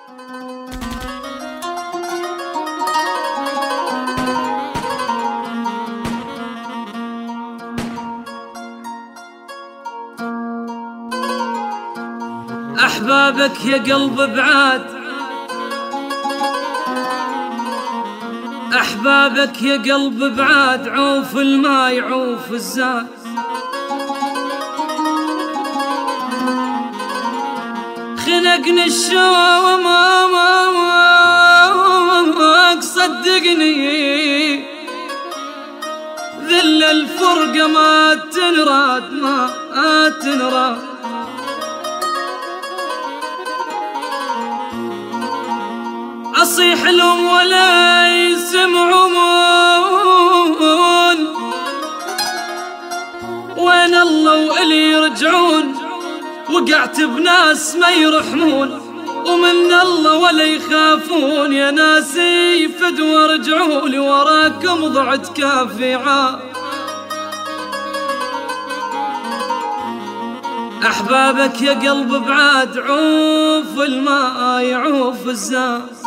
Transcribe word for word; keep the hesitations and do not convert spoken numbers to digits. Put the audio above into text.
أحبابك يا قلب بعاد، أحبابك يا قلب بعاد، عوف الماء يعوف الزاد. خنقني الشوق صدقني، ذل الفرقة ما تنراد ما تنراد. أصيح لهم ولا يسمعون، وين الله وإلي يرجعون، وقعت بناس ما يرحمون، ومن الله ولا يخافون. يا ناسي فدوى رجعوا لي، وراكم ضعت كافي عار. أحبابك يا قلب بعاد، عوف الماء يعوف الزاد.